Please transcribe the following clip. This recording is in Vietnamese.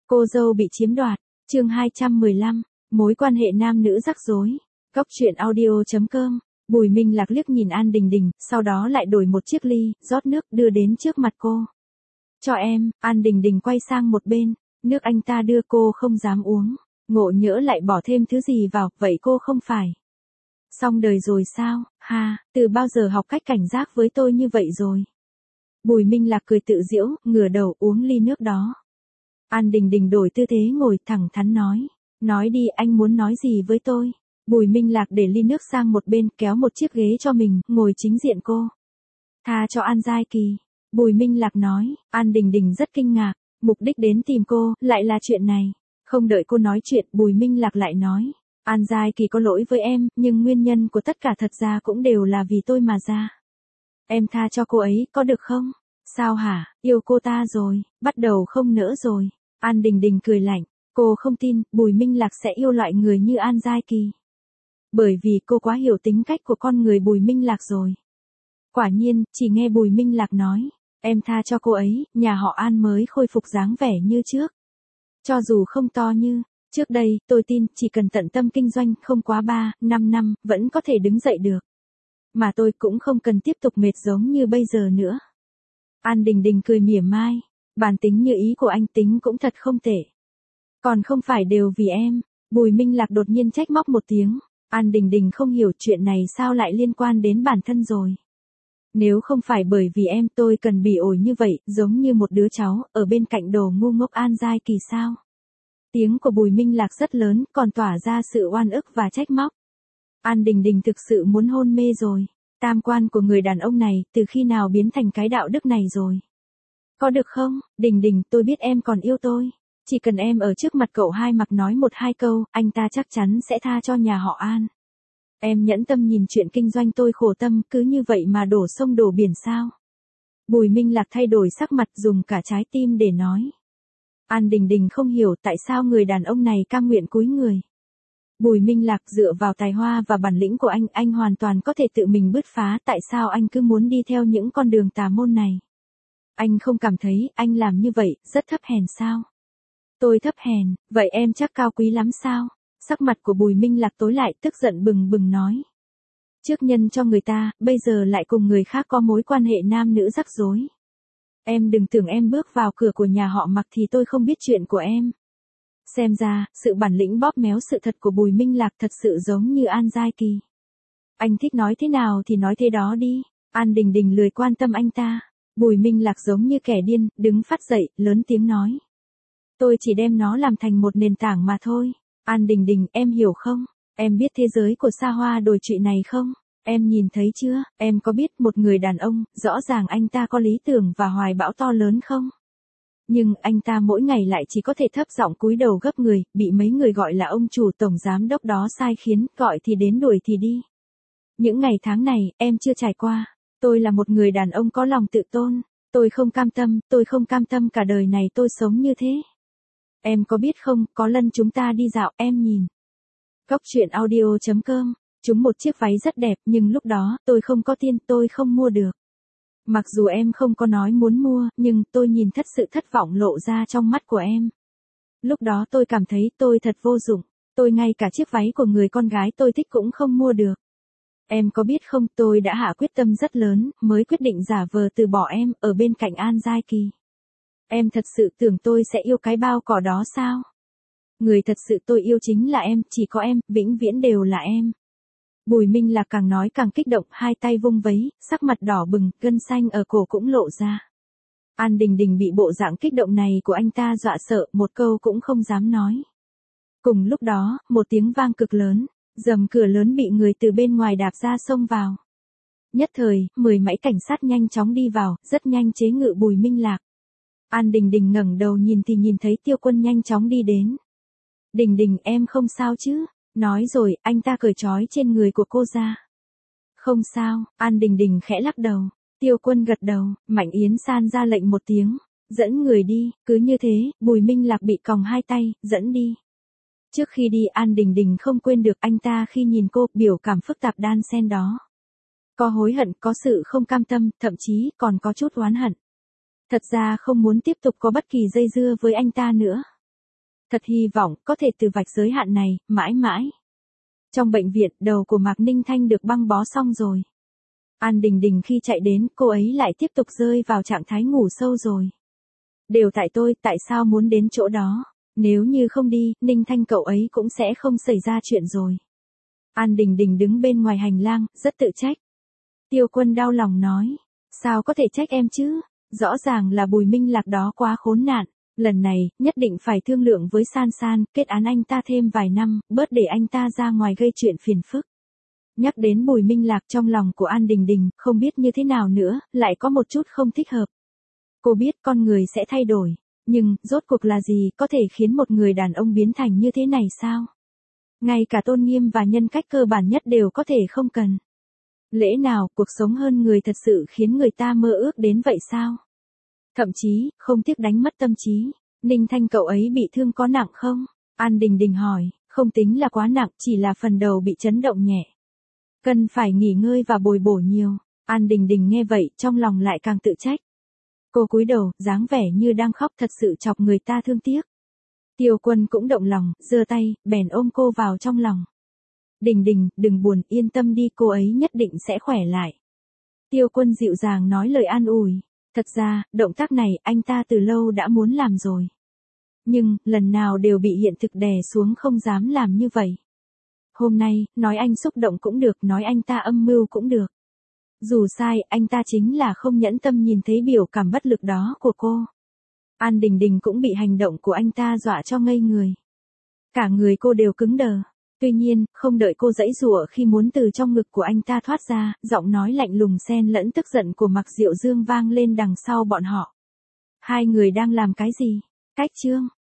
Cô dâu bị chiếm đoạt, chương 215, mối quan hệ nam nữ rắc rối. Góc truyện audio.com. Bùi Minh Lạc liếc nhìn An Đình Đình, sau đó lại đổi một chiếc ly, rót nước đưa đến trước mặt cô. Cho em. An Đình Đình quay sang một bên, nước anh ta đưa cô không dám uống, ngộ nhỡ lại bỏ thêm thứ gì vào, vậy cô không phải xong đời rồi sao? Ha, từ bao giờ học cách cảnh giác với tôi như vậy rồi? Bùi Minh Lạc cười tự giễu, ngửa đầu uống ly nước đó. An Đình Đình đổi tư thế ngồi, thẳng thắn nói đi, anh muốn nói gì với tôi? Bùi Minh Lạc để ly nước sang một bên, kéo một chiếc ghế cho mình, ngồi chính diện cô. Tha cho An Giai Kỳ. Bùi Minh Lạc nói. An Đình Đình rất kinh ngạc, mục đích đến tìm cô, lại là chuyện này. Không đợi cô nói chuyện, Bùi Minh Lạc lại nói. An Giai Kỳ có lỗi với em, nhưng nguyên nhân của tất cả thật ra cũng đều là vì tôi mà ra. Em tha cho cô ấy, có được không? Sao hả, yêu cô ta rồi, bắt đầu không nỡ rồi. An Đình Đình cười lạnh, cô không tin, Bùi Minh Lạc sẽ yêu loại người như An Giai Kỳ. Bởi vì cô quá hiểu tính cách của con người Bùi Minh Lạc rồi. Quả nhiên, chỉ nghe Bùi Minh Lạc nói, em tha cho cô ấy, nhà họ An mới khôi phục dáng vẻ như trước. Cho dù không to như trước đây, tôi tin, chỉ cần tận tâm kinh doanh không quá 3-5 năm, vẫn có thể đứng dậy được. Mà tôi cũng không cần tiếp tục mệt giống như bây giờ nữa. An Đình Đình cười mỉa mai, bản tính như ý của anh tính cũng thật không tệ. Còn không phải đều vì em. Bùi Minh Lạc đột nhiên trách móc một tiếng. An Đình Đình không hiểu chuyện này sao lại liên quan đến bản thân rồi. Nếu không phải bởi vì em, tôi cần bỉ ổi như vậy, giống như một đứa cháu, ở bên cạnh đồ ngu ngốc An Giai Kỳ sao? Tiếng của Bùi Minh Lạc rất lớn, còn tỏa ra sự oan ức và trách móc. An Đình Đình thực sự muốn hôn mê rồi. Tam quan của người đàn ông này, từ khi nào biến thành cái đạo đức này rồi? Có được không? Đình Đình, tôi biết em còn yêu tôi. Chỉ cần em ở trước mặt cậu hai mặc nói 1-2 câu, anh ta chắc chắn sẽ tha cho nhà họ An. Em nhẫn tâm nhìn chuyện kinh doanh tôi khổ tâm, cứ như vậy mà đổ sông đổ biển sao? Bùi Minh Lạc thay đổi sắc mặt, dùng cả trái tim để nói. An Đình Đình không hiểu tại sao người đàn ông này cam nguyện cúi người. Bùi Minh Lạc, dựa vào tài hoa và bản lĩnh của anh hoàn toàn có thể tự mình bứt phá, tại sao anh cứ muốn đi theo những con đường tà môn này? Anh không cảm thấy anh làm như vậy rất thấp hèn sao? Tôi thấp hèn, vậy em chắc cao quý lắm sao? Sắc mặt của Bùi Minh Lạc tối lại, tức giận bừng bừng nói. Trước nhân cho người ta, bây giờ lại cùng người khác có mối quan hệ nam nữ rắc rối. Em đừng tưởng em bước vào cửa của nhà họ Mặc thì tôi không biết chuyện của em. Xem ra, sự bản lĩnh bóp méo sự thật của Bùi Minh Lạc thật sự giống như An Giai Kỳ. Anh thích nói thế nào thì nói thế đó đi. An Đình Đình lười quan tâm anh ta. Bùi Minh Lạc giống như kẻ điên, đứng phát dậy, lớn tiếng nói. Tôi chỉ đem nó làm thành một nền tảng mà thôi. An Đình Đình, em hiểu không? Em biết thế giới của xa hoa đồi trụy này không? Em nhìn thấy chưa? Em có biết một người đàn ông, rõ ràng anh ta có lý tưởng và hoài bão to lớn không? Nhưng anh ta mỗi ngày lại chỉ có thể thấp giọng cúi đầu gấp người, bị mấy người gọi là ông chủ tổng giám đốc đó sai khiến, gọi thì đến đuổi thì đi. Những ngày tháng này, em chưa trải qua. Tôi là một người đàn ông có lòng tự tôn. Tôi không cam tâm cả đời này tôi sống như thế. Em có biết không, có lần chúng ta đi dạo, em nhìn. Góc truyện audio.com, chúng một chiếc váy rất đẹp, nhưng lúc đó, tôi không có tiền, tôi không mua được. Mặc dù em không có nói muốn mua, nhưng tôi nhìn sự thất vọng lộ ra trong mắt của em. Lúc đó tôi cảm thấy tôi thật vô dụng, tôi ngay cả chiếc váy của người con gái tôi thích cũng không mua được. Em có biết không, tôi đã hạ quyết tâm rất lớn, mới quyết định giả vờ từ bỏ em, ở bên cạnh An Giai Kỳ. Em thật sự tưởng tôi sẽ yêu cái bao cỏ đó sao? Người thật sự tôi yêu chính là em, chỉ có em, vĩnh viễn đều là em. Bùi Minh Lạc càng nói càng kích động, hai tay vung vấy, sắc mặt đỏ bừng, gân xanh ở cổ cũng lộ ra. An Đình Đình bị bộ dạng kích động này của anh ta dọa sợ, một câu cũng không dám nói. Cùng lúc đó, một tiếng vang cực lớn, rầm cửa lớn bị người từ bên ngoài đạp ra xông vào. Nhất thời, 10 mãi cảnh sát nhanh chóng đi vào, rất nhanh chế ngự Bùi Minh Lạc. An Đình Đình ngẩng đầu nhìn thì nhìn thấy Tiêu Quân nhanh chóng đi đến. Đình Đình, em không sao chứ? Nói rồi, anh ta cởi trói trên người của cô ra. Không sao. An Đình Đình khẽ lắc đầu. Tiêu Quân gật đầu, Mạnh Yến San ra lệnh một tiếng, dẫn người đi. Cứ như thế, Bùi Minh Lạc bị còng hai tay, dẫn đi. Trước khi đi, An Đình Đình không quên được anh ta khi nhìn cô, biểu cảm phức tạp đan xen đó. Có hối hận, có sự không cam tâm, thậm chí còn có chút oán hận. Thật ra không muốn tiếp tục có bất kỳ dây dưa với anh ta nữa. Thật hy vọng có thể từ vạch giới hạn này, mãi mãi. Trong bệnh viện, đầu của Mạc Ninh Thanh được băng bó xong rồi. An Đình Đình khi chạy đến, cô ấy lại tiếp tục rơi vào trạng thái ngủ sâu rồi. Đều tại tôi, tại sao muốn đến chỗ đó? Nếu như không đi, Ninh Thanh cậu ấy cũng sẽ không xảy ra chuyện rồi. An Đình Đình đứng bên ngoài hành lang, rất tự trách. Tiêu Quân đau lòng nói, sao có thể trách em chứ? Rõ ràng là Bùi Minh Lạc đó quá khốn nạn. Lần này, nhất định phải thương lượng với San San, kết án anh ta thêm vài năm, bớt để anh ta ra ngoài gây chuyện phiền phức. Nhắc đến Bùi Minh Lạc trong lòng của An Đình Đình, không biết như thế nào nữa, lại có một chút không thích hợp. Cô biết con người sẽ thay đổi, nhưng, rốt cuộc là gì có thể khiến một người đàn ông biến thành như thế này sao? Ngay cả tôn nghiêm và nhân cách cơ bản nhất đều có thể không cần. Lẽ nào, cuộc sống hơn người thật sự khiến người ta mơ ước đến vậy sao? Thậm chí, không tiếc đánh mất tâm trí. Ninh Thanh cậu ấy bị thương có nặng không? An Đình Đình hỏi, không tính là quá nặng, chỉ là phần đầu bị chấn động nhẹ. Cần phải nghỉ ngơi và bồi bổ nhiều. An Đình Đình nghe vậy, trong lòng lại càng tự trách. Cô cúi đầu, dáng vẻ như đang khóc, thật sự chọc người ta thương tiếc. Tiêu Quân cũng động lòng, giơ tay, bèn ôm cô vào trong lòng. Đình Đình, đừng buồn, yên tâm đi, cô ấy nhất định sẽ khỏe lại. Tiêu Quân dịu dàng nói lời an ủi. Thật ra, động tác này, anh ta từ lâu đã muốn làm rồi. Nhưng, lần nào đều bị hiện thực đè xuống không dám làm như vậy. Hôm nay, nói anh xúc động cũng được, nói anh ta âm mưu cũng được. Dù sai, anh ta chính là không nhẫn tâm nhìn thấy biểu cảm bất lực đó của cô. An Đình Đình cũng bị hành động của anh ta dọa cho ngây người. Cả người cô đều cứng đờ. Tuy nhiên, không đợi cô giãy giụa khi muốn từ trong ngực của anh ta thoát ra, giọng nói lạnh lùng xen lẫn tức giận của Mạc Diệu Dương vang lên đằng sau bọn họ. Hai người đang làm cái gì? Cách chương